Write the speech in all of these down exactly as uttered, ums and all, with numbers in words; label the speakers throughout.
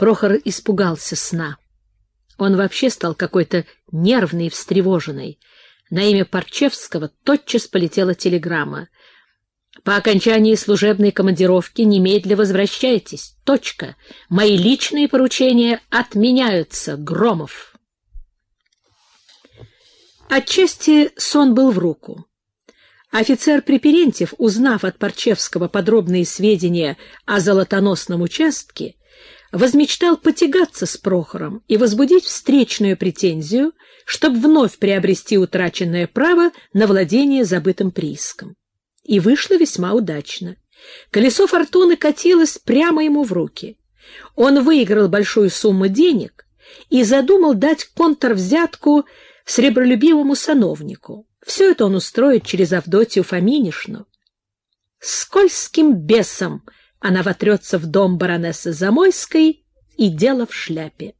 Speaker 1: Прохор испугался сна. Он вообще стал какой-то нервный и встревоженный. На имя Парчевского тотчас полетела телеграмма. «По окончании служебной командировки немедля возвращайтесь. Точка. Мои личные поручения отменяются. Громов». Отчасти сон был в руку. Офицер Препирентьев, узнав от Парчевского подробные сведения о золотоносном участке, возмечтал потягаться с Прохором и возбудить встречную претензию, чтобы вновь приобрести утраченное право на владение забытым прииском. И вышло весьма удачно. Колесо фортуны катилось прямо ему в руки. Он выиграл большую сумму денег и задумал дать контрвзятку сребролюбивому сановнику. Все это он устроит через Авдотью Фоминишну. Скользким бесом она вотрется в дом баронессы Замойской, и дело в шляпе.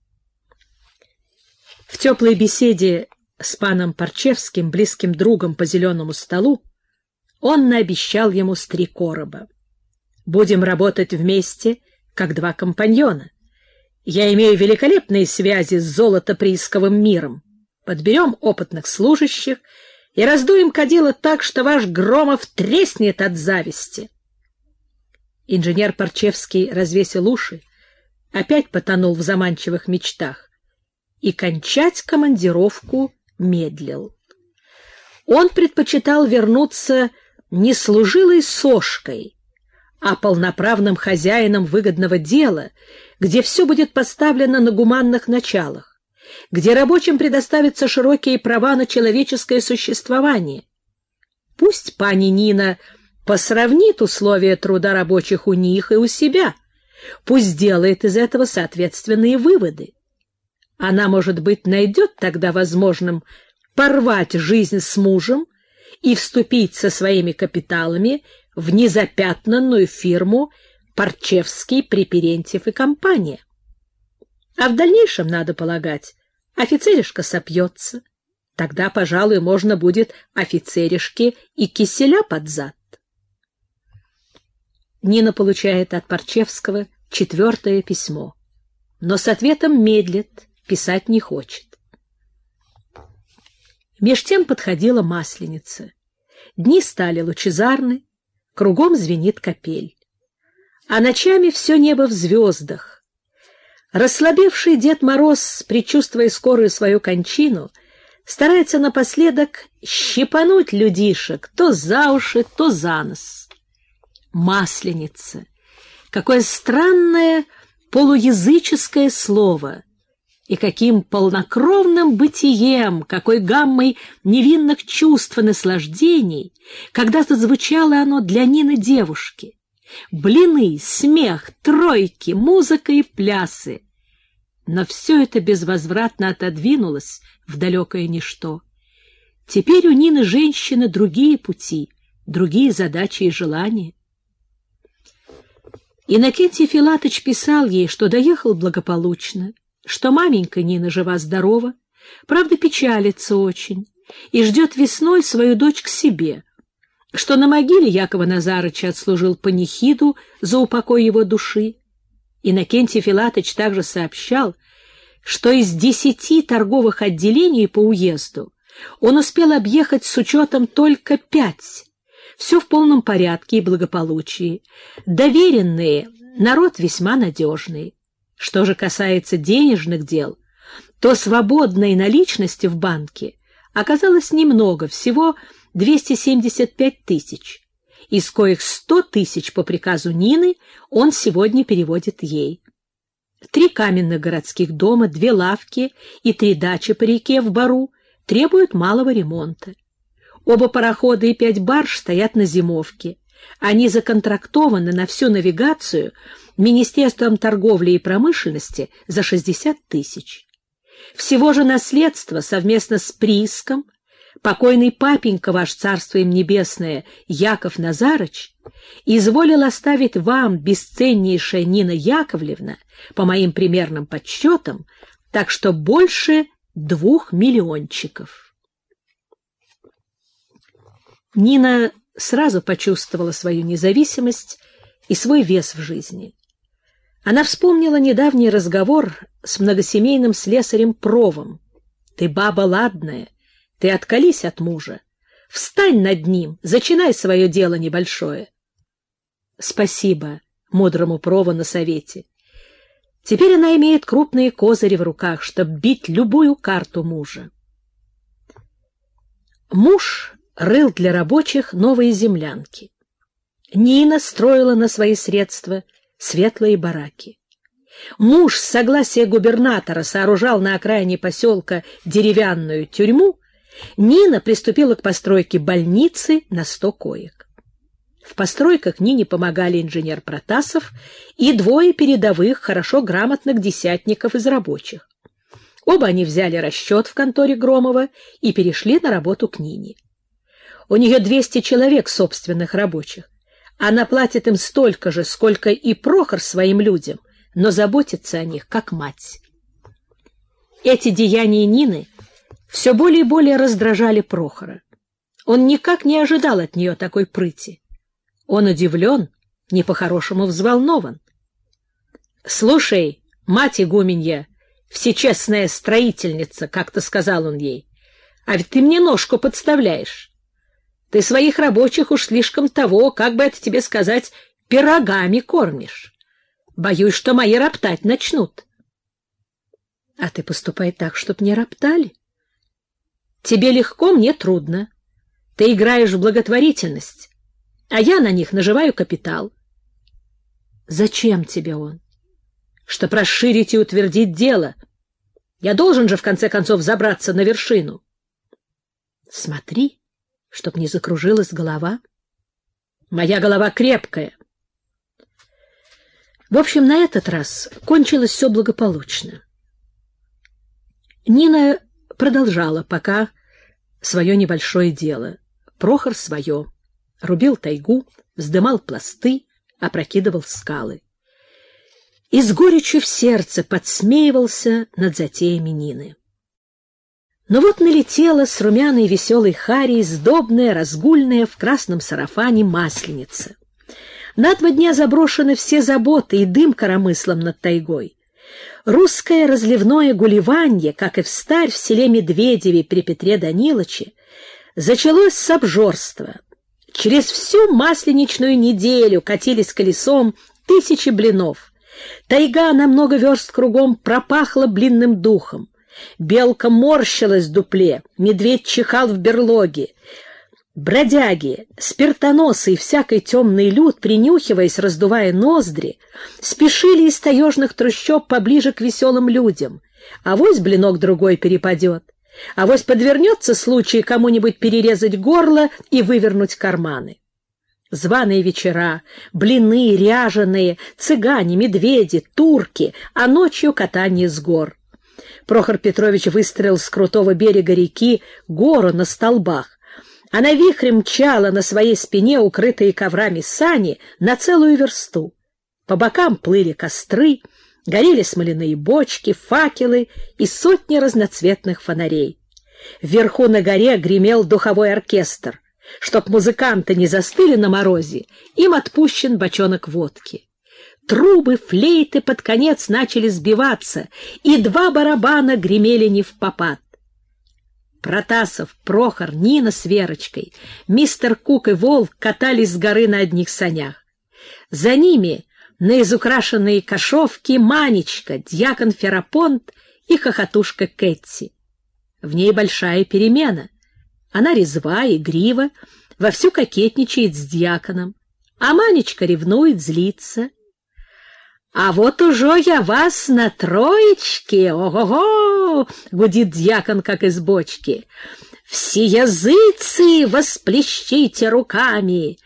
Speaker 1: В теплой беседе с паном Парчевским, близким другом по зеленому столу, он наобещал ему с три короба. «Будем работать вместе, как два компаньона. Я имею великолепные связи с золотоприисковым миром. Подберем опытных служащих и раздуем кадило так, что ваш Громов треснет от зависти». Инженер Парчевский развесил уши, опять потонул в заманчивых мечтах и кончать командировку медлил. Он предпочитал вернуться не служилой сошкой, а полноправным хозяином выгодного дела, где все будет поставлено на гуманных началах, где рабочим предоставятся широкие права на человеческое существование. Пусть пани Нина посравнит условия труда рабочих у них и у себя, пусть делает из этого соответственные выводы. Она, может быть, найдет тогда возможным порвать жизнь с мужем и вступить со своими капиталами в незапятнанную фирму Парчевский, Препирентьев и компания. А в дальнейшем, надо полагать, офицеришка сопьется. Тогда, пожалуй, можно будет офицеришке и киселя под зад. Нина получает от Парчевского четвертое письмо, но с ответом медлит, писать не хочет. Меж тем подходила Масленица. Дни стали лучезарны, кругом звенит капель. А ночами все небо в звездах. Расслабевший Дед Мороз, предчувствуя скорую свою кончину, старается напоследок щипануть людишек то за уши, то за нос. Масленица. Какое странное полуязыческое слово! И каким полнокровным бытием, какой гаммой невинных чувств и наслаждений когда-то звучало оно для Нины девушки. Блины, смех, тройки, музыка и плясы. Но все это безвозвратно отодвинулось в далекое ничто. Теперь у Нины женщины другие пути, другие задачи и желания. Иннокентий Филатыч писал ей, что доехал благополучно, что маменька Нина жива-здорова, правда, печалится очень и ждет весной свою дочь к себе, что на могиле Якова Назарыча отслужил панихиду за упокой его души. Иннокентий Филатыч также сообщал, что из десяти торговых отделений по уезду он успел объехать с учетом только пять. Все в полном порядке и благополучии. Доверенные, народ весьма надежный. Что же касается денежных дел, то свободной наличности в банке оказалось немного, всего двести семьдесят пять тысяч, из коих сто тысяч по приказу Нины он сегодня переводит ей. Три каменных городских дома, две лавки и три дачи по реке в Бару требуют малого ремонта. Оба парохода и пять барж стоят на зимовке. Они законтрактованы на всю навигацию Министерством торговли и промышленности за шестьдесят тысяч. Всего же наследство совместно с прииском покойный папенька ваш, царство им небесное, Яков Назарыч, изволил оставить вам, бесценнейшая Нина Яковлевна, по моим примерным подсчетам, так что больше двух миллиончиков. Нина сразу почувствовала свою независимость и свой вес в жизни. Она вспомнила недавний разговор с многосемейным слесарем Провом. «Ты баба ладная, ты отколись от мужа. Встань над ним, зачинай свое дело небольшое». Спасибо мудрому Прову на совете. Теперь она имеет крупные козыри в руках, чтобы бить любую карту мужа. Муж рыл для рабочих новые землянки. Нина строила на свои средства светлые бараки. Муж с согласия губернатора сооружал на окраине поселка деревянную тюрьму. Нина приступила к постройке больницы на сто коек. В постройках Нине помогали инженер Протасов и двое передовых, хорошо грамотных десятников из рабочих. Оба они взяли расчет в конторе Громова и перешли на работу к Нине. У нее двести человек собственных рабочих. Она платит им столько же, сколько и Прохор своим людям, но заботится о них, как мать. Эти деяния Нины все более и более раздражали Прохора. Он никак не ожидал от нее такой прыти. Он удивлен, не по-хорошему взволнован. — Слушай, мать игуменья, всечестная строительница, — как-то сказал он ей, — а ведь ты мне ножку подставляешь. Ты своих рабочих уж слишком того, как бы это тебе сказать, пирогами кормишь. Боюсь, что мои роптать начнут. — А ты поступай так, чтоб не роптали. Тебе легко, мне трудно. Ты играешь в благотворительность, а я на них наживаю капитал. Зачем тебе он? Чтоб расширить и утвердить дело. Я должен же, в конце концов, забраться на вершину. Смотри, чтоб не закружилась голова. Моя голова крепкая. В общем, на этот раз кончилось все благополучно. Нина продолжала пока свое небольшое дело. Прохор свое. Рубил тайгу, вздымал пласты, опрокидывал скалы. И с горечью в сердце подсмеивался над затеями Нины. Но вот налетела с румяной веселой Харей сдобная, разгульная в красном сарафане масленица. На два дня заброшены все заботы и дым коромыслом над тайгой. Русское разливное гулеванье, как и встарь в селе Медведеве при Петре Данилыче, зачалось с обжорства. Через всю масленичную неделю катились колесом тысячи блинов. Тайга на много верст кругом пропахла блинным духом. Белка морщилась в дупле, медведь чихал в берлоге. Бродяги, спиртоносы и всякий темный люд, принюхиваясь, раздувая ноздри, спешили из таежных трущоб поближе к веселым людям. Авось блинок другой перепадет. Авось подвернется случай кому-нибудь перерезать горло и вывернуть карманы. Званые вечера, блины, ряженые, цыгане, медведи, турки, а ночью катание с гор. Прохор Петрович выстроил с крутого берега реки гору на столбах. Она вихрем мчала на своей спине, укрытые коврами сани, на целую версту. По бокам плыли костры, горели смоляные бочки, факелы и сотни разноцветных фонарей. Вверху на горе гремел духовой оркестр. Чтоб музыканты не застыли на морозе, им отпущен бочонок водки. Трубы, флейты под конец начали сбиваться, и два барабана гремели невпопад. Протасов, Прохор, Нина с Верочкой, мистер Кук и Волк катались с горы на одних санях. За ними на изукрашенные кошовки Манечка, дьякон Ферапонт и хохотушка Кэтти. В ней большая перемена. Она резва, игрива, вовсю кокетничает с дьяконом, а Манечка ревнует, злится. «А вот уже я вас на троечке, ого-го!» — гудит дьякон, как из бочки. «Все языцы восплещите руками!»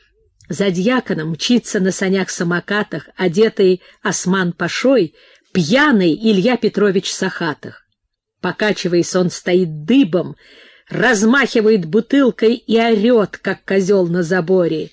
Speaker 1: За дьяконом мчится на санях-самокатах, одетый осман-пашой, пьяный Илья Петрович Сахатых. Покачиваясь, он стоит дыбом, размахивает бутылкой и орет, как козел на заборе.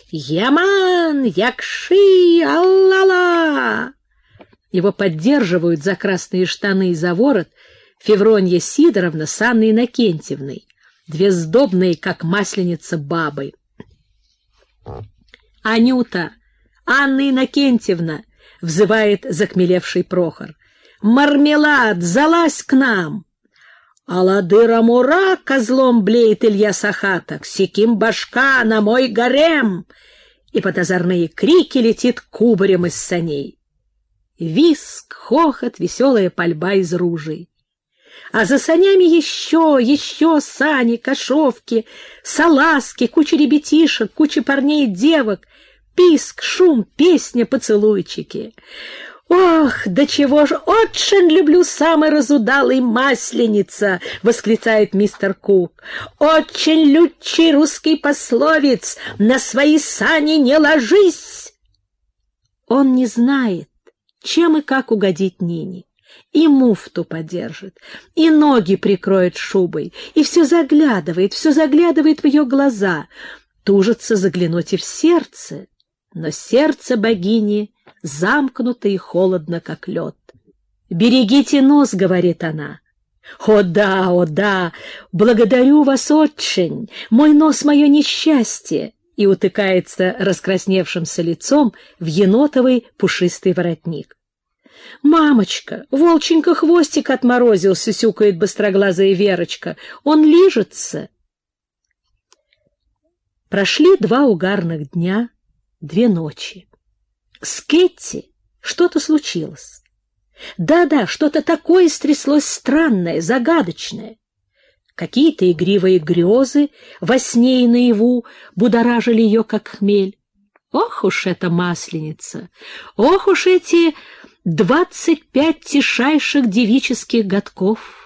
Speaker 1: «Яман! Якши! Алла-ла!» Его поддерживают за красные штаны и за ворот Февронья Сидоровна с Анной Иннокентьевной, две сдобные, как масленица, бабы. «Анюта! Анна Иннокентьевна! взывает захмелевший Прохор. «Мармелад, залазь к нам!» «Аладыра-мура!» — козлом блеет Илья Сахаток. «Секим башка на мой гарем!» И под озорные крики летит кубарем из саней. Виск, хохот, веселая пальба из ружей. А за санями еще, еще сани, кошовки, салазки, куча ребятишек, куча парней и девок, писк, шум, песня, поцелуйчики. «Ох, да чего ж очень люблю самый разудалый масленица!» — восклицает мистер Кук. «Очень лютчий русский пословиц: на свои сани не ложись!» Он не знает, чем и как угодить Нине. И муфту подержит, и ноги прикроет шубой, и все заглядывает, все заглядывает в ее глаза, тужится заглянуть и в сердце, но сердце богини замкнуто и холодно, как лед. «Берегите нос», — говорит она. «О да, о да, благодарю вас очень, мой нос — мое несчастье», и утыкается раскрасневшимся лицом в енотовый пушистый воротник. «Мамочка, волченька хвостик отморозил», — сюсюкает быстроглазая Верочка. «Он лижется». Прошли два угарных дня, две ночи. С Кетти что-то случилось. Да-да, что-то такое стряслось странное, загадочное. Какие-то игривые грезы во сне и наяву будоражили ее, как хмель. Ох уж эта масленица! Ох уж эти двадцать пять тишайших девических годков!